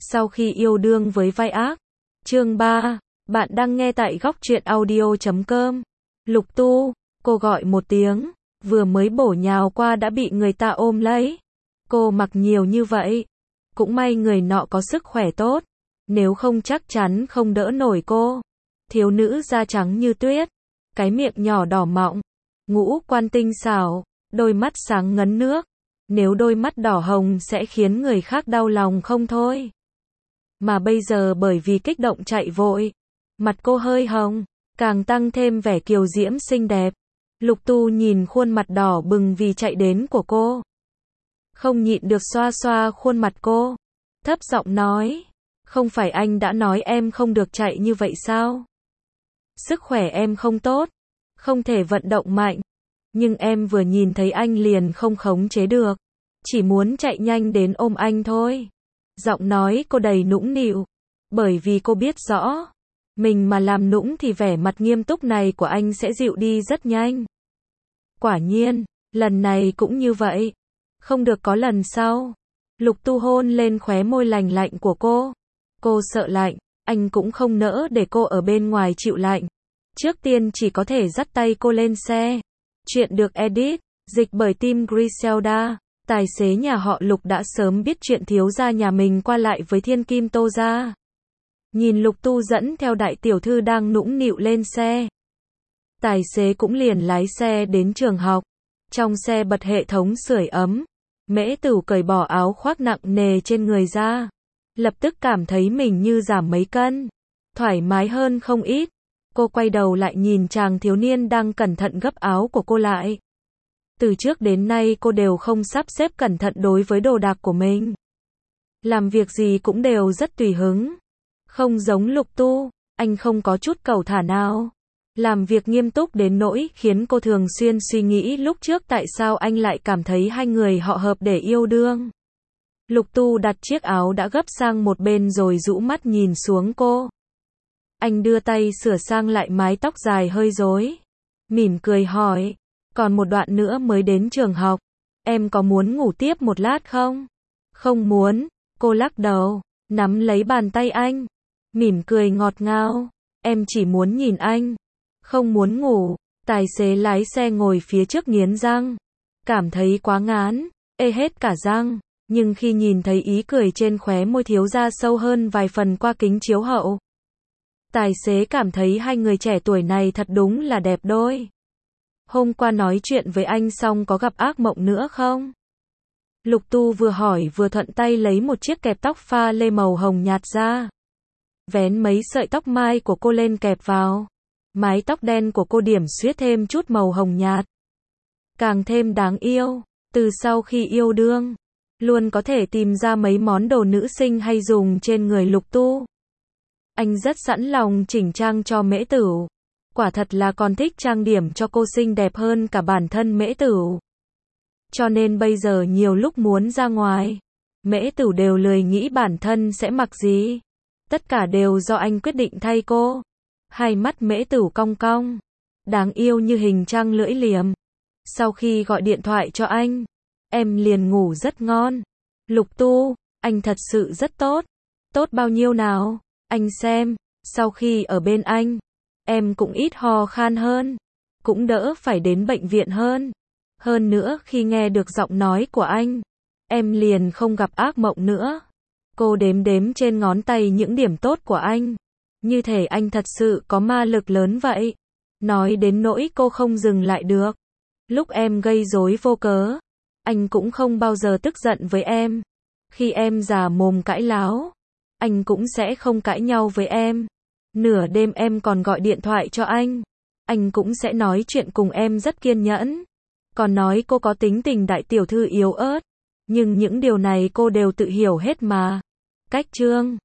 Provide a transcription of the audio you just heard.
Sau khi yêu đương với vai ác. Chương 3. Bạn đang nghe tại góc truyện audio.com. Lục Tu, cô gọi một tiếng, vừa mới bổ nhào qua đã bị người ta ôm lấy. Cô mặc nhiều như vậy. Cũng may người nọ có sức khỏe tốt. Nếu không chắc chắn không đỡ nổi cô. Thiếu nữ da trắng như tuyết. Cái miệng nhỏ đỏ mọng. Ngũ quan tinh xảo. Đôi mắt sáng ngấn nước. Nếu đôi mắt đỏ hồng sẽ khiến người khác đau lòng không thôi. Mà bây giờ bởi vì kích động chạy vội. Mặt cô hơi hồng. Càng tăng thêm vẻ kiều diễm xinh đẹp. Lục Tu nhìn khuôn mặt đỏ bừng vì chạy đến của cô. Không nhịn được xoa xoa khuôn mặt cô. Thấp giọng nói. Không phải anh đã nói em không được chạy như vậy sao? Sức khỏe em không tốt. Không thể vận động mạnh. Nhưng em vừa nhìn thấy anh liền không khống chế được. Chỉ muốn chạy nhanh đến ôm anh thôi. Giọng nói cô đầy nũng nịu. Bởi vì cô biết rõ. Mình mà làm nũng thì vẻ mặt nghiêm túc này của anh sẽ dịu đi rất nhanh. Quả nhiên, lần này cũng như vậy. Không được có lần sau. Lục Tu hôn lên khóe môi lành lạnh của cô. Cô sợ lạnh, anh cũng không nỡ để cô ở bên ngoài chịu lạnh. Trước tiên chỉ có thể dắt tay cô lên xe. Chuyện được edit, dịch bởi team Griselda. Tài xế nhà họ Lục đã sớm biết chuyện thiếu gia nhà mình qua lại với thiên kim Tô gia. Nhìn Lục Tu dẫn theo đại tiểu thư đang nũng nịu lên xe. Tài xế cũng liền lái xe đến trường học. Trong xe bật hệ thống sưởi ấm. Mễ Tửu cởi bỏ áo khoác nặng nề trên người ra. Lập tức cảm thấy mình như giảm mấy cân. Thoải mái hơn không ít. Cô quay đầu lại nhìn chàng thiếu niên đang cẩn thận gấp áo của cô lại. Từ trước đến nay cô đều không sắp xếp cẩn thận đối với đồ đạc của mình. Làm việc gì cũng đều rất tùy hứng. Không giống Lục Tu, anh không có chút cẩu thả nào. Làm việc nghiêm túc đến nỗi khiến cô thường xuyên suy nghĩ lúc trước tại sao anh lại cảm thấy hai người họ hợp để yêu đương. Lục Tu đặt chiếc áo đã gấp sang một bên rồi rũ mắt nhìn xuống cô. Anh đưa tay sửa sang lại mái tóc dài hơi rối. Mỉm cười hỏi, còn một đoạn nữa mới đến trường học. Em có muốn ngủ tiếp một lát không? Không muốn, cô lắc đầu, nắm lấy bàn tay anh. Mỉm cười ngọt ngào, em chỉ muốn nhìn anh. Không muốn ngủ. Tài xế lái xe ngồi phía trước nghiến răng. Cảm thấy quá ngán, ê hết cả răng. Nhưng khi nhìn thấy ý cười trên khóe môi thiếu gia sâu hơn vài phần qua kính chiếu hậu. Tài xế cảm thấy hai người trẻ tuổi này thật đúng là đẹp đôi. Hôm qua nói chuyện với anh xong có gặp ác mộng nữa không? Lục Tu vừa hỏi vừa thuận tay lấy một chiếc kẹp tóc pha lê màu hồng nhạt ra. Vén mấy sợi tóc mai của cô lên kẹp vào. Mái tóc đen của cô điểm xuyết thêm chút màu hồng nhạt. Càng thêm đáng yêu. Từ sau khi yêu đương, luôn có thể tìm ra mấy món đồ nữ sinh hay dùng trên người Lục Tu. Anh rất sẵn lòng chỉnh trang cho Mễ Tửu. Quả thật là còn thích trang điểm cho cô xinh đẹp hơn cả bản thân Mễ Tửu. Cho nên bây giờ nhiều lúc muốn ra ngoài, Mễ Tửu đều lười nghĩ bản thân sẽ mặc gì. Tất cả đều do anh quyết định thay cô. Hai mắt Mễ Tửu cong cong, đáng yêu như hình trăng lưỡi liềm. Sau khi gọi điện thoại cho anh, em liền ngủ rất ngon. Lục Tu, anh thật sự rất tốt. Tốt bao nhiêu nào? Anh xem, sau khi ở bên anh, em cũng ít ho khan hơn, cũng đỡ phải đến bệnh viện hơn. Hơn nữa khi nghe được giọng nói của anh, em liền không gặp ác mộng nữa. Cô đếm đếm trên ngón tay những điểm tốt của anh. Như thể anh thật sự có ma lực lớn vậy. Nói đến nỗi cô không dừng lại được. Lúc em gây rối vô cớ, anh cũng không bao giờ tức giận với em. Khi em già mồm cãi láo, anh cũng sẽ không cãi nhau với em. Nửa đêm em còn gọi điện thoại cho anh cũng sẽ nói chuyện cùng em rất kiên nhẫn. Còn nói cô có tính tình đại tiểu thư yếu ớt. Nhưng những điều này cô đều tự hiểu hết mà. Cách chương